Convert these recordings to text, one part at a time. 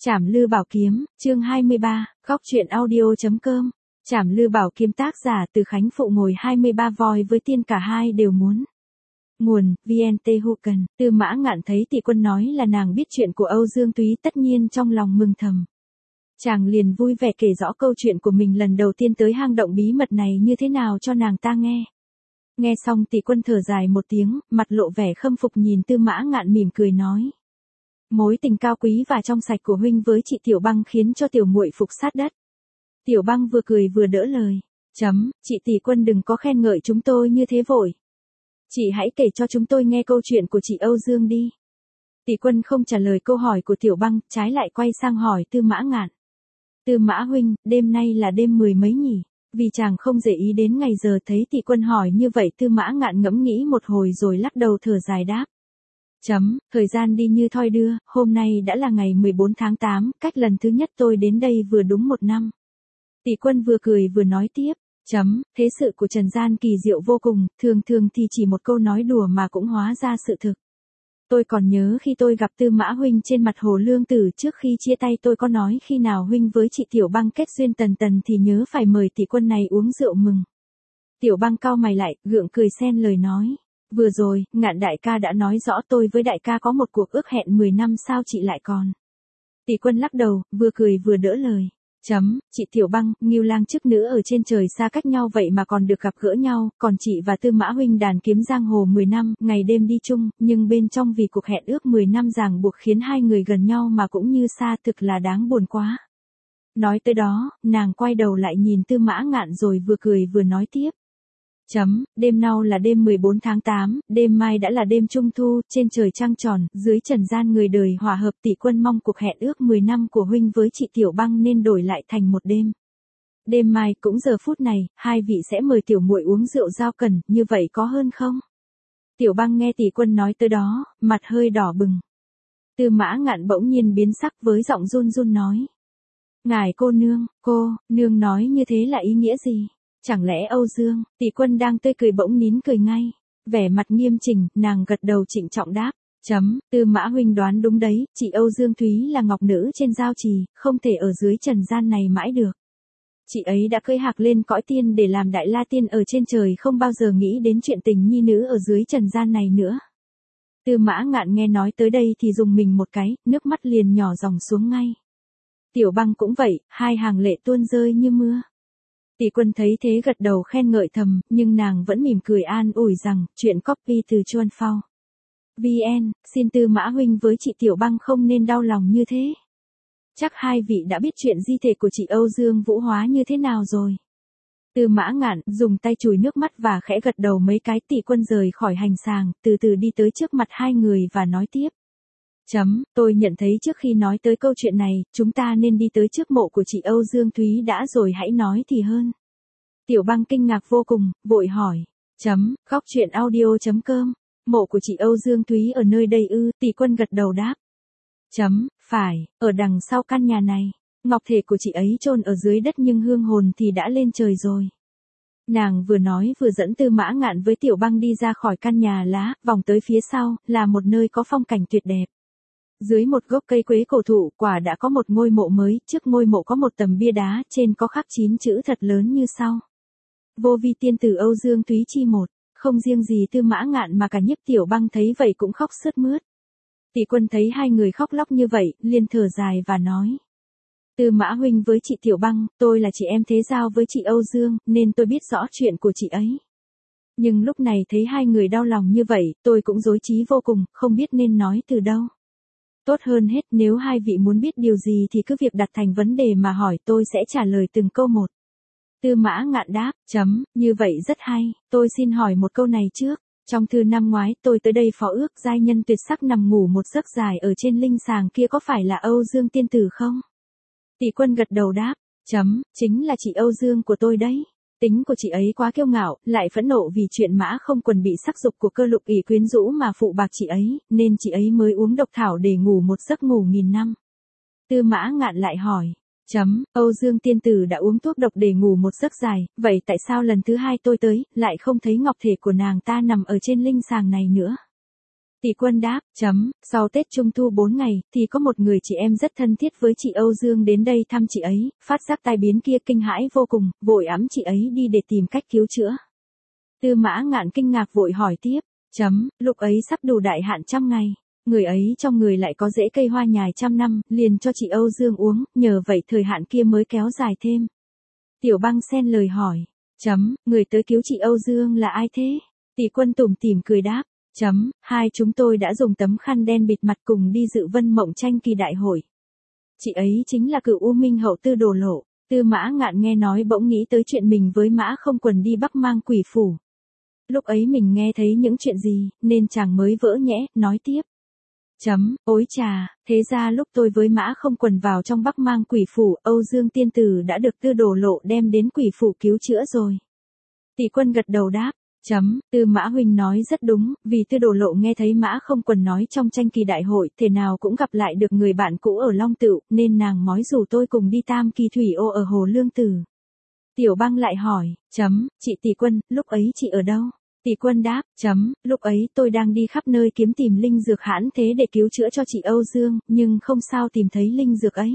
Trảm Lư Bảo Kiếm, chương 23, góc truyện audio.com. Trảm Lư Bảo Kiếm tác giả Từ Khánh Phụ ngồi 23 voi với tiên cả hai đều muốn. Nguồn, VNT Hucan. Tư Mã Ngạn thấy Tỷ Quân nói là nàng biết chuyện của Âu Dương Túy, tất nhiên trong lòng mừng thầm. Chàng liền vui vẻ kể rõ câu chuyện của mình lần đầu tiên tới hang động bí mật này như thế nào cho nàng ta nghe. Nghe xong Tỷ Quân thở dài một tiếng, mặt lộ vẻ khâm phục nhìn Tư Mã Ngạn mỉm cười nói. Mối tình cao quý và trong sạch của huynh với chị Tiểu Băng khiến cho tiểu muội phục sát đất. Tiểu Băng vừa cười vừa đỡ lời. Chị Tỷ Quân đừng có khen ngợi chúng tôi như thế vội. Chị hãy kể cho chúng tôi nghe câu chuyện của chị Âu Dương đi. Tỷ Quân không trả lời câu hỏi của Tiểu Băng, trái lại quay sang hỏi Tư Mã Ngạn. Tư Mã huynh, đêm nay là đêm 10 mấy nhỉ? Vì chàng không để ý đến ngày giờ, thấy Tỷ Quân hỏi như vậy, Tư Mã Ngạn ngẫm nghĩ một hồi rồi lắc đầu thở dài đáp. Thời gian đi như thoi đưa, hôm nay đã là ngày 14 tháng 8, cách lần thứ nhất tôi đến đây vừa đúng 1 năm. Tỷ Quân vừa cười vừa nói tiếp. Thế sự của trần gian kỳ diệu vô cùng, thường thường thì chỉ một câu nói đùa mà cũng hóa ra sự thực. Tôi còn nhớ khi tôi gặp Tư Mã huynh trên mặt hồ Lương Tử, trước khi chia tay tôi có nói khi nào huynh với chị Tiểu Băng kết duyên tần tần thì nhớ phải mời Tỷ Quân này uống rượu mừng. Tiểu Băng cau mày lại, gượng cười xen lời nói. Vừa rồi, Ngạn đại ca đã nói rõ tôi với đại ca có một cuộc ước hẹn 10 năm, sao chị lại còn? Tỷ Quân lắc đầu, vừa cười vừa đỡ lời. Chị Tiểu Băng, Ngưu Lang chức nữ ở trên trời xa cách nhau vậy mà còn được gặp gỡ nhau, còn chị và Tư Mã huynh đàn kiếm giang hồ 10 năm, ngày đêm đi chung, nhưng bên trong vì cuộc hẹn ước 10 năm ràng buộc khiến hai người gần nhau mà cũng như xa, thực là đáng buồn quá. Nói tới đó, nàng quay đầu lại nhìn Tư Mã Ngạn rồi vừa cười vừa nói tiếp. Đêm nào là đêm 14 tháng 8, đêm mai đã là đêm trung thu, trên trời trăng tròn, dưới trần gian người đời hòa hợp. Tỷ Quân mong cuộc hẹn ước 10 năm của huynh với chị Tiểu Băng nên đổi lại thành một đêm. Đêm mai cũng giờ phút này, hai vị sẽ mời tiểu muội uống rượu giao cần, như vậy có hơn không? Tiểu Băng nghe Tỷ Quân nói tới đó, mặt hơi đỏ bừng. Tư Mã Ngạn bỗng nhiên biến sắc với giọng run run nói. Ngài cô nương nói như thế là ý nghĩa gì? Chẳng lẽ Âu Dương? Tỷ Quân đang tươi cười bỗng nín cười ngay. Vẻ mặt nghiêm chỉnh, nàng gật đầu trịnh trọng đáp. Tư Mã huynh đoán đúng đấy, chị Âu Dương Thúy là ngọc nữ trên giao trì, không thể ở dưới trần gian này mãi được. Chị ấy đã cưỡi hạc lên cõi tiên để làm đại la tiên ở trên trời, không bao giờ nghĩ đến chuyện tình nhi nữ ở dưới trần gian này nữa. Tư Mã Ngạn nghe nói tới đây thì rùng mình một cái, nước mắt liền nhỏ dòng xuống ngay. Tiểu Băng cũng vậy, hai hàng lệ tuôn rơi như mưa. Tỷ Quân thấy thế gật đầu khen ngợi thầm, nhưng nàng vẫn mỉm cười an ủi rằng, chuyện copy từ Chuan Phao. VN, xin Tư Mã huynh với chị Tiểu Băng không nên đau lòng như thế. Chắc hai vị đã biết chuyện di thể của chị Âu Dương Vũ hóa như thế nào rồi. Tư Mã Ngạn dùng tay chùi nước mắt và khẽ gật đầu mấy cái. Tỷ Quân rời khỏi hành sàng, từ từ đi tới trước mặt hai người và nói tiếp. Tôi nhận thấy trước khi nói tới câu chuyện này, chúng ta nên đi tới trước mộ của chị Âu Dương Thúy đã rồi hãy nói thì hơn. Tiểu Băng kinh ngạc vô cùng, vội hỏi. Góc truyện audio.com. Mộ của chị Âu Dương Thúy ở nơi đây ư? Tỷ Quân gật đầu đáp. Phải, ở đằng sau căn nhà này. Ngọc thể của chị ấy chôn ở dưới đất nhưng hương hồn thì đã lên trời rồi. Nàng vừa nói vừa dẫn Tư Mã Ngạn với Tiểu Băng đi ra khỏi căn nhà lá, vòng tới phía sau, là một nơi có phong cảnh tuyệt đẹp. Dưới một gốc cây quế cổ thụ, quả đã có một ngôi mộ mới, trước ngôi mộ có một tấm bia đá, trên có khắc 9 chữ thật lớn như sau. Vô vi tiên tử Âu Dương Thúy chi một. Không riêng gì Tư Mã Ngạn mà cả Nhiếp Tiểu Băng thấy vậy cũng khóc sướt mướt. Tỷ Quân thấy hai người khóc lóc như vậy, liền thở dài và nói. Tư Mã huynh với chị Tiểu Băng, tôi là chị em thế giao với chị Âu Dương, nên tôi biết rõ chuyện của chị ấy. Nhưng lúc này thấy hai người đau lòng như vậy, tôi cũng rối trí vô cùng, không biết nên nói từ đâu. Tốt hơn hết, nếu hai vị muốn biết điều gì thì cứ việc đặt thành vấn đề mà hỏi, tôi sẽ trả lời từng câu một. Tư Mã Ngạn đáp. Như vậy rất hay, tôi xin hỏi một câu này trước. Trong thư năm ngoái tôi tới đây phó ước giai nhân tuyệt sắc nằm ngủ một giấc dài ở trên linh sàng kia có phải là Âu Dương tiên tử không? Tỷ Quân gật đầu đáp. Chính là chị Âu Dương của tôi đấy. Tính của chị ấy quá kiêu ngạo, lại phẫn nộ vì chuyện Mã Không Quần bị sắc dục của Cơ Lục ỷ quyến rũ mà phụ bạc chị ấy, nên chị ấy mới uống độc thảo để ngủ một giấc ngủ 1000 năm. Tư Mã Ngạn lại hỏi. Âu Dương tiên tử đã uống thuốc độc để ngủ một giấc dài, vậy tại sao lần thứ hai tôi tới, lại không thấy ngọc thể của nàng ta nằm ở trên linh sàng này nữa? Tỷ Quân đáp, sau Tết Trung Thu 4 ngày, thì có một người chị em rất thân thiết với chị Âu Dương đến đây thăm chị ấy, phát giác tai biến kia kinh hãi vô cùng, vội ẵm chị ấy đi để tìm cách cứu chữa. Tư Mã Ngạn kinh ngạc vội hỏi tiếp, lúc ấy sắp đủ đại hạn 100 ngày, người ấy trong người lại có rễ cây hoa nhài 100 năm, liền cho chị Âu Dương uống, nhờ vậy thời hạn kia mới kéo dài thêm. Tiểu Băng xen lời hỏi, người tới cứu chị Âu Dương là ai thế? Tỷ Quân tủm tỉm cười đáp, hai chúng tôi đã dùng tấm khăn đen bịt mặt cùng đi dự Vân Mộng tranh kỳ đại hội. Chị ấy chính là cựu U Minh hậu Tư Đồ Lộ. Tư Mã Ngạn nghe nói bỗng nghĩ tới chuyện mình với Mã Không Quần đi Bắc Mang Quỷ Phủ. Lúc ấy mình nghe thấy những chuyện gì, nên chàng mới vỡ nhẽ, nói tiếp. Ối chà, thế ra lúc tôi với Mã Không Quần vào trong Bắc Mang Quỷ Phủ, Âu Dương tiên tử đã được Tư Đồ Lộ đem đến Quỷ Phủ cứu chữa rồi. Tỷ Quân gật đầu đáp. Tư Mã huynh nói rất đúng, vì Tư Đồ Lộ nghe thấy Mã Không Quần nói trong tranh kỳ đại hội, thể nào cũng gặp lại được người bạn cũ ở Long Tựu, nên nàng mói rủ tôi cùng đi Tam Kỳ Thủy Ô ở Hồ Lương Tử. Tiểu Băng lại hỏi, chị Tỷ Quân, lúc ấy chị ở đâu? Tỷ Quân đáp, lúc ấy tôi đang đi khắp nơi kiếm tìm linh dược hãn thế để cứu chữa cho chị Âu Dương, nhưng không sao tìm thấy linh dược ấy.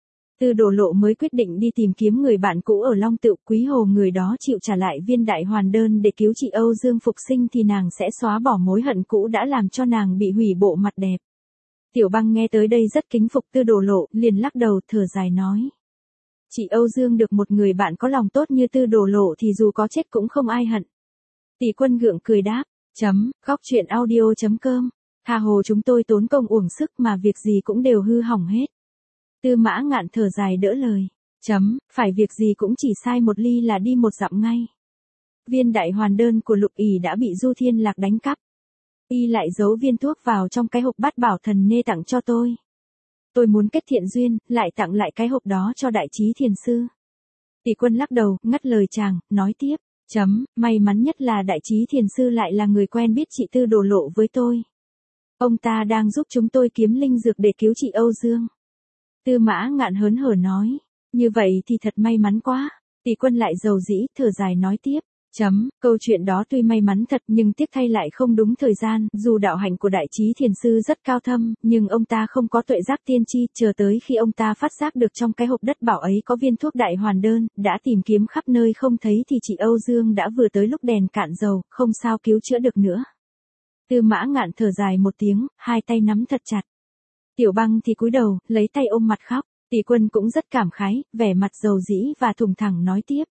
Tư Đồ Lộ mới quyết định đi tìm kiếm người bạn cũ ở Long Tựu, quý hồ người đó chịu trả lại viên đại hoàn đơn để cứu chị Âu Dương phục sinh thì nàng sẽ xóa bỏ mối hận cũ đã làm cho nàng bị hủy bộ mặt đẹp. Tiểu Băng nghe tới đây rất kính phục Tư Đồ Lộ, liền lắc đầu thở dài nói. Chị Âu Dương được một người bạn có lòng tốt như Tư Đồ Lộ thì dù có chết cũng không ai hận. Tỷ Quân gượng cười đáp, khóc chuyện audio.com, tha hồ chúng tôi tốn công uổng sức mà việc gì cũng đều hư hỏng hết. Tư Mã Ngạn thở dài đỡ lời, phải việc gì cũng chỉ sai một ly là đi một dặm ngay. Viên đại hoàn đơn của Lục ỷ đã bị Du Thiên Lạc đánh cắp. Y lại giấu viên thuốc vào trong cái hộp bát bảo thần nê tặng cho tôi. Tôi muốn kết thiện duyên, lại tặng lại cái hộp đó cho Đại Trí Thiền Sư. Tỷ Quân lắc đầu, ngắt lời chàng, nói tiếp, may mắn nhất là Đại Trí Thiền Sư lại là người quen biết chị Tư Đồ Lộ với tôi. Ông ta đang giúp chúng tôi kiếm linh dược để cứu chị Âu Dương. Tư Mã Ngạn hớn hở nói, như vậy thì thật may mắn quá. Tỷ Quân lại dầu dĩ, thở dài nói tiếp, câu chuyện đó tuy may mắn thật nhưng tiếc thay lại không đúng thời gian, dù đạo hạnh của Đại Trí Thiền Sư rất cao thâm, nhưng ông ta không có tuệ giác tiên tri, chờ tới khi ông ta phát giác được trong cái hộp đất bảo ấy có viên thuốc đại hoàn đơn, đã tìm kiếm khắp nơi không thấy thì chị Âu Dương đã vừa tới lúc đèn cạn dầu, không sao cứu chữa được nữa. Tư Mã Ngạn thở dài một tiếng, hai tay nắm thật chặt. Tiểu Băng thì cúi đầu, lấy tay ôm mặt khóc, Tỷ Quân cũng rất cảm khái, vẻ mặt dầu dĩ và thùng thẳng nói tiếp.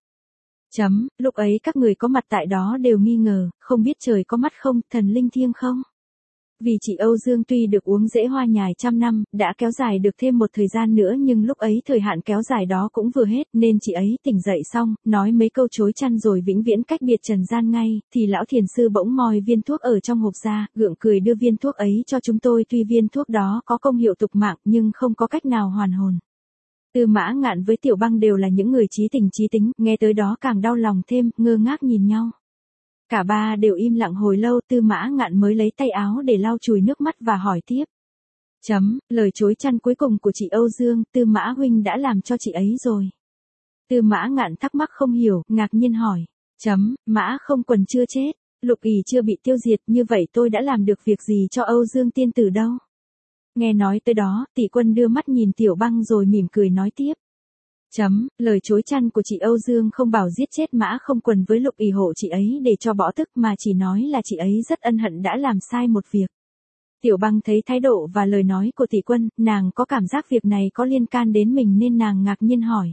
Lúc ấy các người có mặt tại đó đều nghi ngờ, không biết trời có mắt không, thần linh thiêng không? Vì chị Âu Dương tuy được uống rễ hoa nhài 100 năm, đã kéo dài được thêm một thời gian nữa nhưng lúc ấy thời hạn kéo dài đó cũng vừa hết nên chị ấy tỉnh dậy xong, nói mấy câu chối chăn rồi vĩnh viễn cách biệt trần gian ngay, thì lão thiền sư bỗng moi viên thuốc ở trong hộp ra, gượng cười đưa viên thuốc ấy cho chúng tôi tuy viên thuốc đó có công hiệu tục mạng nhưng không có cách nào hoàn hồn. Tư Mã Ngạn với Tiểu Băng đều là những người trí tình trí tính, nghe tới đó càng đau lòng thêm, ngơ ngác nhìn nhau. Cả ba đều im lặng hồi lâu, Tư Mã Ngạn mới lấy tay áo để lau chùi nước mắt và hỏi tiếp. Lời chối chăn cuối cùng của chị Âu Dương, Tư Mã huynh đã làm cho chị ấy rồi. Tư Mã Ngạn thắc mắc không hiểu, ngạc nhiên hỏi. Mã Không Quần chưa chết, Lục ỷ chưa bị tiêu diệt, như vậy tôi đã làm được việc gì cho Âu Dương tiên tử đâu? Nghe nói tới đó, Tỷ Quân đưa mắt nhìn Tiểu Băng rồi mỉm cười nói tiếp. Lời chối chăn của chị Âu Dương không bảo giết chết Mã Không Quần với Lục ỷ hộ chị ấy để cho bỏ tức mà chỉ nói là chị ấy rất ân hận đã làm sai một việc. Tiểu Băng thấy thái độ và lời nói của Tỷ Quân, nàng có cảm giác việc này có liên can đến mình nên nàng ngạc nhiên hỏi.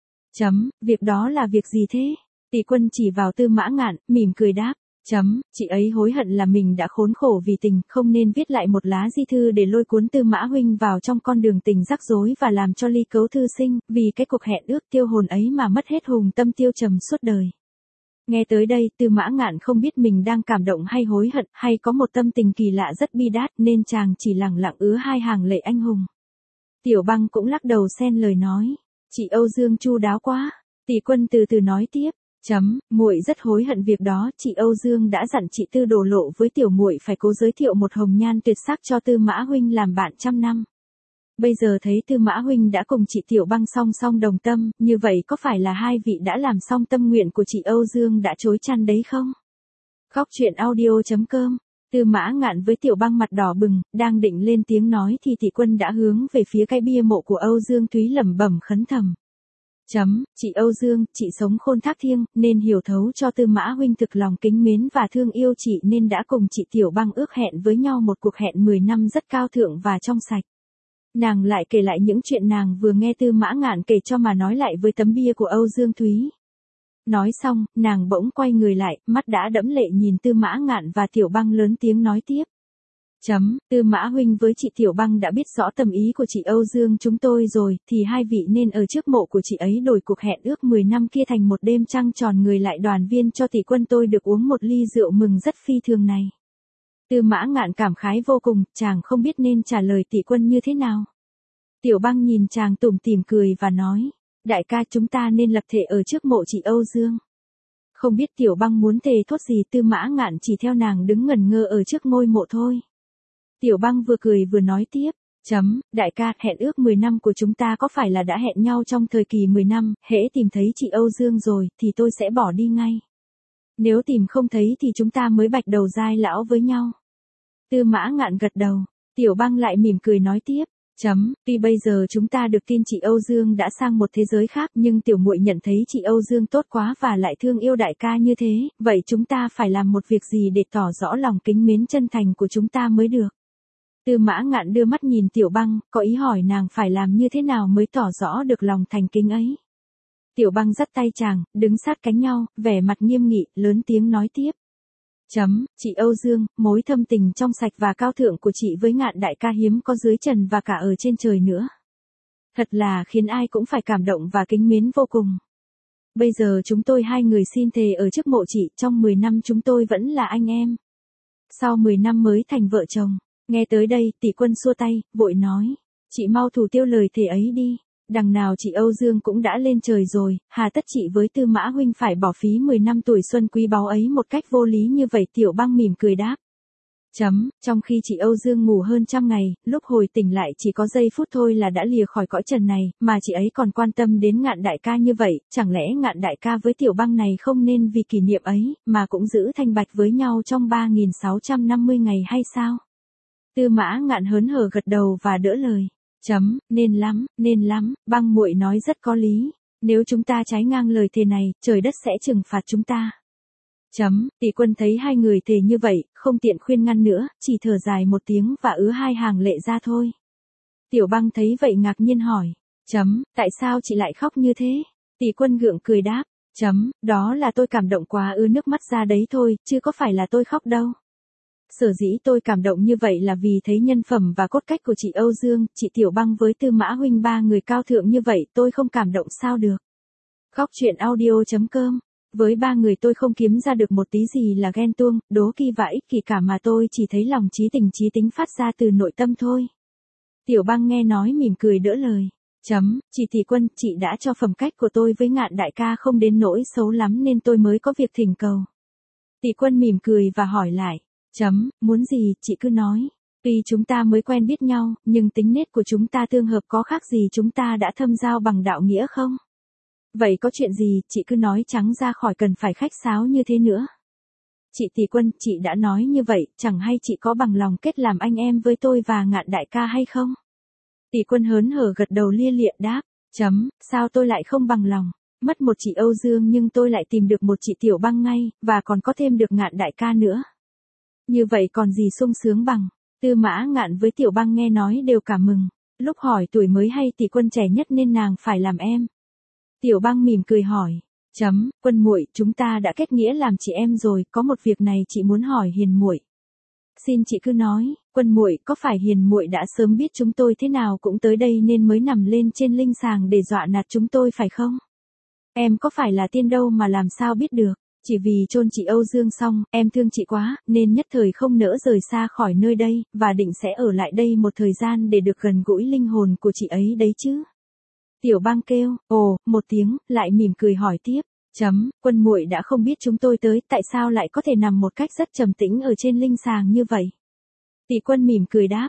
Việc đó là việc gì thế? Tỷ Quân chỉ vào Tư Mã Ngạn, mỉm cười đáp. Chị ấy hối hận là mình đã khốn khổ vì tình, không nên viết lại một lá di thư để lôi cuốn Tư Mã huynh vào trong con đường tình rắc rối và làm cho ly cấu thư sinh, vì cái cuộc hẹn ước tiêu hồn ấy mà mất hết hùng tâm tiêu trầm suốt đời. Nghe tới đây, Tư Mã Ngạn không biết mình đang cảm động hay hối hận, hay có một tâm tình kỳ lạ rất bi đát, nên chàng chỉ lẳng lặng ứa hai hàng lệ anh hùng. Tiểu Băng cũng lắc đầu xen lời nói, chị Âu Dương chu đáo quá. Tỷ Quân từ từ nói tiếp. Muội rất hối hận việc đó, chị Âu Dương đã dặn chị Tư Đồ Lộ với tiểu muội phải cố giới thiệu một hồng nhan tuyệt sắc cho Tư Mã huynh làm bạn 100 năm. Bây giờ thấy Tư Mã huynh đã cùng chị Tiểu Băng song song đồng tâm, như vậy có phải là hai vị đã làm xong tâm nguyện của chị Âu Dương đã chối chăn đấy không? Khóc chuyện audio.com Tư Mã Ngạn với Tiểu Băng mặt đỏ bừng, đang định lên tiếng nói thì Tỷ Quân đã hướng về phía cái bia mộ của Âu Dương Thúy lẩm bẩm khấn thầm. Chị Âu Dương, chị sống khôn thác thiêng, nên hiểu thấu cho Tư Mã huynh thực lòng kính mến và thương yêu chị nên đã cùng chị Tiểu Băng ước hẹn với nhau một cuộc hẹn 10 năm rất cao thượng và trong sạch. Nàng lại kể lại những chuyện nàng vừa nghe Tư Mã Ngạn kể cho mà nói lại với tấm bia của Âu Dương Thúy. Nói xong, nàng bỗng quay người lại, mắt đã đẫm lệ nhìn Tư Mã Ngạn và Tiểu Băng lớn tiếng nói tiếp. Tư Mã huynh với chị Tiểu Băng đã biết rõ tâm ý của chị Âu Dương chúng tôi rồi, thì hai vị nên ở trước mộ của chị ấy đổi cuộc hẹn ước 10 năm kia thành một đêm trăng tròn người lại đoàn viên cho Tỷ Quân tôi được uống một ly rượu mừng rất phi thường này. Tư Mã Ngạn cảm khái vô cùng, chàng không biết nên trả lời Tỷ Quân như thế nào. Tiểu Băng nhìn chàng tủm tỉm cười và nói, đại ca chúng ta nên lập thệ ở trước mộ chị Âu Dương. Không biết Tiểu Băng muốn thề thốt gì, Tư Mã Ngạn chỉ theo nàng đứng ngẩn ngơ ở trước ngôi mộ thôi. Tiểu Băng vừa cười vừa nói tiếp, đại ca, hẹn ước 10 năm của chúng ta có phải là đã hẹn nhau trong thời kỳ 10 năm, hễ tìm thấy chị Âu Dương rồi, thì tôi sẽ bỏ đi ngay. Nếu tìm không thấy thì chúng ta mới bạch đầu giai lão với nhau. Tư Mã Ngạn gật đầu, Tiểu Băng lại mỉm cười nói tiếp, tuy bây giờ chúng ta được tin chị Âu Dương đã sang một thế giới khác nhưng tiểu muội nhận thấy chị Âu Dương tốt quá và lại thương yêu đại ca như thế, vậy chúng ta phải làm một việc gì để tỏ rõ lòng kính mến chân thành của chúng ta mới được. Tư Mã Ngạn đưa mắt nhìn Tiểu Băng, có ý hỏi nàng phải làm như thế nào mới tỏ rõ được lòng thành kính ấy. Tiểu Băng dắt tay chàng, đứng sát cánh nhau, vẻ mặt nghiêm nghị, lớn tiếng nói tiếp. Chị Âu Dương, mối thâm tình trong sạch và cao thượng của chị với Ngạn đại ca hiếm có dưới trần và cả ở trên trời nữa. Thật là khiến ai cũng phải cảm động và kính mến vô cùng. Bây giờ chúng tôi hai người xin thề ở trước mộ chị, trong 10 năm chúng tôi vẫn là anh em. Sau 10 năm mới thành vợ chồng. Nghe tới đây, Tỷ Quân xua tay, vội nói, chị mau thủ tiêu lời thề ấy đi, đằng nào chị Âu Dương cũng đã lên trời rồi, hà tất chị với Tư Mã huynh phải bỏ phí 10 năm tuổi xuân quý báu ấy một cách vô lý như vậy. Tiểu Băng mỉm cười đáp. Trong khi chị Âu Dương ngủ hơn 100 ngày, lúc hồi tỉnh lại chỉ có giây phút thôi là đã lìa khỏi cõi trần này, mà chị ấy còn quan tâm đến Ngạn đại ca như vậy, chẳng lẽ Ngạn đại ca với Tiểu Băng này không nên vì kỷ niệm ấy, mà cũng giữ thanh bạch với nhau trong 3650 ngày hay sao? Tư Mã Ngạn hớn hở gật đầu và đỡ lời. Nên lắm, Băng muội nói rất có lý. Nếu chúng ta trái ngang lời thề này, trời đất sẽ trừng phạt chúng ta. Tỷ Quân thấy hai người thề như vậy, không tiện khuyên ngăn nữa, chỉ thở dài một tiếng và ứa hai hàng lệ ra thôi. Tiểu Băng thấy vậy ngạc nhiên hỏi. Tại sao chị lại khóc như thế? Tỷ Quân gượng cười đáp. Đó là tôi cảm động quá ứa nước mắt ra đấy thôi, chứ có phải là tôi khóc đâu. Sở dĩ tôi cảm động như vậy là vì thấy nhân phẩm và cốt cách của chị Âu Dương, chị Tiểu Băng với Tư Mã huynh ba người cao thượng như vậy, tôi không cảm động sao được. Góc truyện audio.com. Với ba người tôi không kiếm ra được một tí gì là ghen tuông, đố kỵ và ích kỷ cả mà tôi chỉ thấy lòng trí tình trí tính phát ra từ nội tâm thôi. Tiểu Băng nghe nói mỉm cười đỡ lời. Chị Tỷ Quân, chị đã cho phẩm cách của tôi với Ngạn đại ca không đến nỗi xấu lắm nên tôi mới có việc thỉnh cầu. Tỷ Quân mỉm cười và hỏi lại. Muốn gì, chị cứ nói. Tuy chúng ta mới quen biết nhau, nhưng tính nết của chúng ta tương hợp có khác gì chúng ta đã thâm giao bằng đạo nghĩa không? Vậy có chuyện gì, chị cứ nói trắng ra khỏi cần phải khách sáo như thế nữa. Chị Tỷ Quân, chị đã nói như vậy, chẳng hay chị có bằng lòng kết làm anh em với tôi và Ngạn đại ca hay không? Tỷ Quân hớn hở gật đầu lia lịa đáp. Sao tôi lại không bằng lòng? Mất một chị Âu Dương nhưng tôi lại tìm được một chị Tiểu Băng ngay, và còn có thêm được Ngạn đại ca nữa. Như vậy còn gì sung sướng bằng. Tư Mã Ngạn với Tiểu Băng nghe nói đều cảm mừng. Lúc hỏi tuổi mới hay Tỷ Quân trẻ nhất nên nàng phải làm em. Tiểu Băng mỉm cười hỏi. Quân muội, chúng ta đã kết nghĩa làm chị em rồi, có một việc này chị muốn hỏi Hiền muội. Xin chị cứ nói, Quân muội, có phải Hiền muội đã sớm biết chúng tôi thế nào cũng tới đây nên mới nằm lên trên linh sàng để dọa nạt chúng tôi phải không? Em có phải là tiên đâu mà làm sao biết được? Chỉ vì chôn chị Âu Dương xong, em thương chị quá, nên nhất thời không nỡ rời xa khỏi nơi đây, và định sẽ ở lại đây một thời gian để được gần gũi linh hồn của chị ấy đấy chứ. Tiểu Băng kêu, ồ, một tiếng, lại mỉm cười hỏi tiếp. Quân muội đã không biết chúng tôi tới, tại sao lại có thể nằm một cách rất trầm tĩnh ở trên linh sàng như vậy? Tỷ Quân mỉm cười đáp.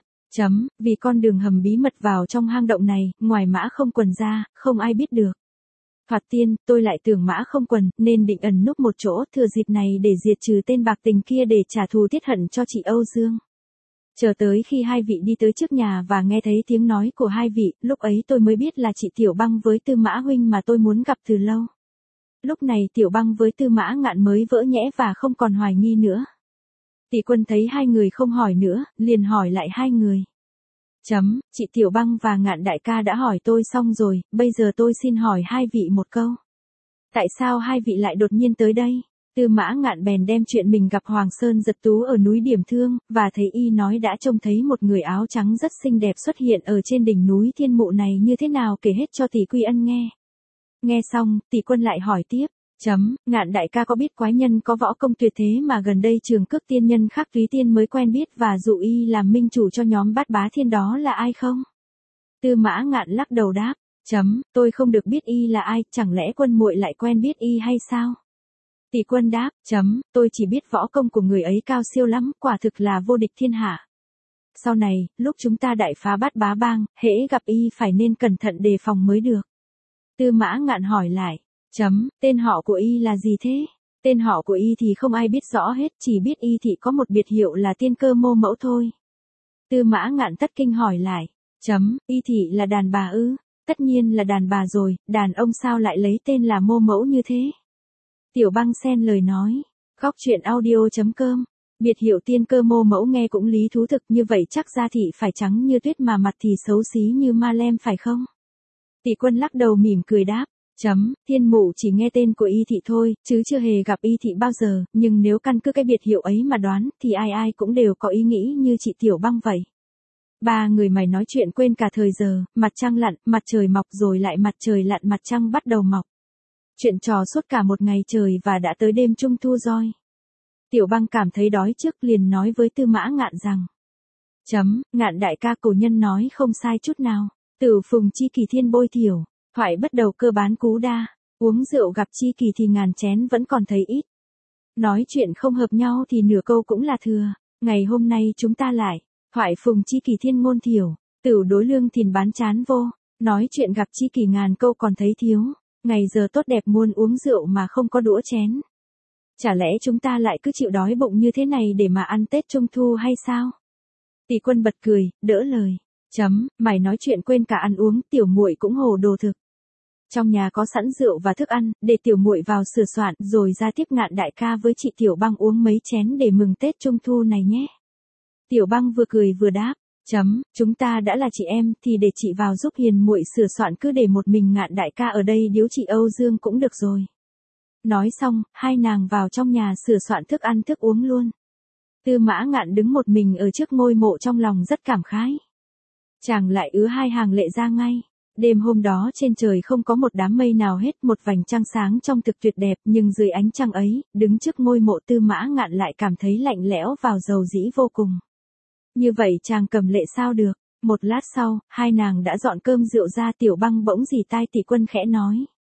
Vì con đường hầm bí mật vào trong hang động này, ngoài Mã không quần ra, không ai biết được. Thoạt tiên, tôi lại tưởng Mã không quần, nên định ẩn núp một chỗ, thừa dịp này để diệt trừ tên bạc tình kia để trả thù tiết hận cho chị Âu Dương. Chờ tới khi hai vị đi tới trước nhà và nghe thấy tiếng nói của hai vị, lúc ấy tôi mới biết là chị Tiểu Băng với Tư Mã huynh mà tôi muốn gặp từ lâu. Lúc này Tiểu Băng với Tư Mã Ngạn mới vỡ nhẽ và không còn hoài nghi nữa. Tỷ Quân thấy hai người không hỏi nữa, liền hỏi lại hai người. Chị Tiểu Băng và Ngạn đại ca đã hỏi tôi xong rồi, bây giờ tôi xin hỏi hai vị một câu. Tại sao hai vị lại đột nhiên tới đây? Tư Mã Ngạn bèn đem chuyện mình gặp Hoàng Sơn Giật Tú ở núi Điểm Thương, và thấy y nói đã trông thấy một người áo trắng rất xinh đẹp xuất hiện ở trên đỉnh núi Thiên Mụ này như thế nào kể hết cho tỷ Quy Ân nghe. Nghe xong, tỷ Quân lại hỏi tiếp. Ngạn đại ca có biết quái nhân có võ công tuyệt thế mà gần đây Trường Cước tiên nhân Khắc Túy Tiên mới quen biết và dụ y làm minh chủ cho nhóm Bát Bá Thiên đó là ai không? Tư Mã Ngạn lắc đầu đáp. Tôi không được biết y là ai, chẳng lẽ Quân muội lại quen biết y hay sao? Tỷ Quân đáp. Tôi chỉ biết võ công của người ấy cao siêu lắm, quả thực là vô địch thiên hạ. Sau này, lúc chúng ta đại phá Bát Bá Bang, hễ gặp y phải nên cẩn thận đề phòng mới được. Tư Mã Ngạn hỏi lại. Tên họ của y là gì thế? Tên họ của y thì không ai biết rõ hết, chỉ biết y thị có một biệt hiệu là Tiên Cơ Mô Mẫu thôi. Tư Mã Ngạn thất kinh hỏi lại. Y thị là đàn bà ư? Tất nhiên là đàn bà rồi, đàn ông sao lại lấy tên là Mô Mẫu như thế? Tiểu Băng xen lời nói. Góc truyện audio.com. Biệt hiệu Tiên Cơ Mô Mẫu nghe cũng lý thú thực, như vậy chắc da thị phải trắng như tuyết mà mặt thì xấu xí như ma lem phải không? Tỷ Quân lắc đầu mỉm cười đáp. Thiên Mụ chỉ nghe tên của y thị thôi, chứ chưa hề gặp y thị bao giờ, nhưng nếu căn cứ cái biệt hiệu ấy mà đoán, thì ai ai cũng đều có ý nghĩ như chị Tiểu Băng vậy. Ba người mày nói chuyện quên cả thời giờ, mặt trăng lặn, mặt trời mọc rồi lại mặt trời lặn mặt trăng bắt đầu mọc. Chuyện trò suốt cả một ngày trời và đã tới đêm trung thu rồi. Tiểu Băng cảm thấy đói trước liền nói với Tư Mã Ngạn rằng. Ngạn đại ca cổ nhân nói không sai chút nào. Tử phùng chi kỳ thiên bôi thiểu. Thoại bất đầu cơ bán cú đa, uống rượu gặp chi kỳ thì ngàn chén vẫn còn thấy ít. Nói chuyện không hợp nhau thì nửa câu cũng là thừa, ngày hôm nay chúng ta lại, thoại phùng chi kỳ thiên ngôn thiểu, tử đối lương thìn bán chán vô, nói chuyện gặp chi kỳ ngàn câu còn thấy thiếu, ngày giờ tốt đẹp muôn uống rượu mà không có đũa chén. Chả lẽ chúng ta lại cứ chịu đói bụng như thế này để mà ăn Tết Trung Thu hay sao? Tỷ Quân bật cười, đỡ lời. Mày nói chuyện quên cả ăn uống, tiểu muội cũng hồ đồ thực. Trong nhà có sẵn rượu và thức ăn, để tiểu muội vào sửa soạn rồi ra tiếp Ngạn đại ca với chị Tiểu Băng uống mấy chén để mừng Tết Trung Thu này nhé. Tiểu Băng vừa cười vừa đáp. Chúng ta đã là chị em thì để chị vào giúp hiền muội sửa soạn, cứ để một mình Ngạn đại ca ở đây điếu chị Âu Dương cũng được rồi. Nói xong, hai nàng vào trong nhà sửa soạn thức ăn thức uống luôn. Tư Mã Ngạn đứng một mình ở trước ngôi mộ trong lòng rất cảm khái. Chàng lại ứa hai hàng lệ ra ngay. Đêm hôm đó trên trời không có một đám mây nào hết, một vành trăng sáng trong thực tuyệt đẹp, nhưng dưới ánh trăng ấy, đứng trước ngôi mộ Tư Mã Ngạn lại cảm thấy lạnh lẽo vào dầu dĩ vô cùng. Như vậy chàng cầm lệ sao được? Một lát sau, hai nàng đã dọn cơm rượu ra. Tiểu Băng bỗng dì tai Tỷ Quân khẽ nói.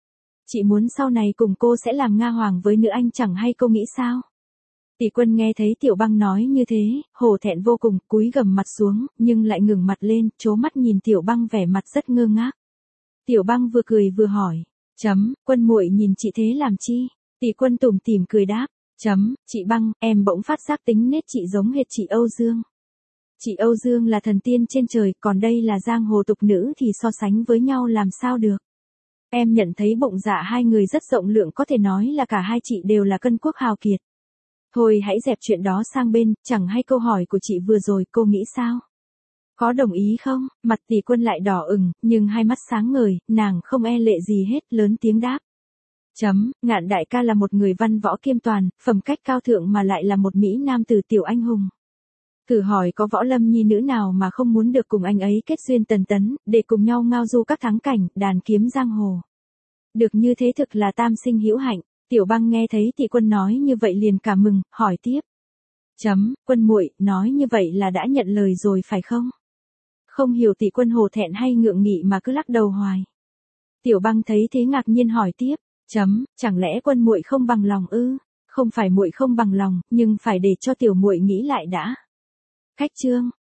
Chị muốn sau này cùng cô sẽ làm Nga Hoàng với nữ anh chẳng hay cô nghĩ sao? Tỷ Quân nghe thấy Tiểu Băng nói như thế, hổ thẹn vô cùng, cúi gằm mặt xuống, nhưng lại ngừng mặt lên, trố mắt nhìn Tiểu Băng vẻ mặt rất ngơ ngác. Tiểu Băng vừa cười vừa hỏi. Quân muội nhìn chị thế làm chi? Tỷ Quân tủm tỉm cười đáp. Chị Băng, em bỗng phát giác tính nết chị giống hệt chị Âu Dương. Chị Âu Dương là thần tiên trên trời, còn đây là giang hồ tục nữ thì so sánh với nhau làm sao được. Em nhận thấy bụng dạ hai người rất rộng lượng, có thể nói là cả hai chị đều là cân quốc hào kiệt. Thôi hãy dẹp chuyện đó sang bên, chẳng hay câu hỏi của chị vừa rồi cô nghĩ sao? Có đồng ý không? Mặt Tỷ Quân lại đỏ ửng, nhưng hai mắt sáng ngời, nàng không e lệ gì hết, lớn tiếng đáp. Ngạn đại ca là một người văn võ kiêm toàn, phẩm cách cao thượng mà lại là một mỹ nam tử tiểu anh hùng. Thử hỏi có võ lâm nhi nữ nào mà không muốn được cùng anh ấy kết duyên tần tấn, để cùng nhau ngao du các thắng cảnh, đàn kiếm giang hồ. Được như thế thực là tam sinh hữu hạnh. Tiểu Băng nghe thấy Tỷ Quân nói như vậy liền cảm mừng, hỏi tiếp. Quân muội nói như vậy là đã nhận lời rồi phải không? Không hiểu Tỷ Quân hổ thẹn hay ngượng nghị mà cứ lắc đầu hoài. Tiểu Băng thấy thế ngạc nhiên hỏi tiếp. Chẳng lẽ quân muội không bằng lòng ư? Không phải muội không bằng lòng, nhưng phải để cho tiểu muội nghĩ lại đã. Khách chương.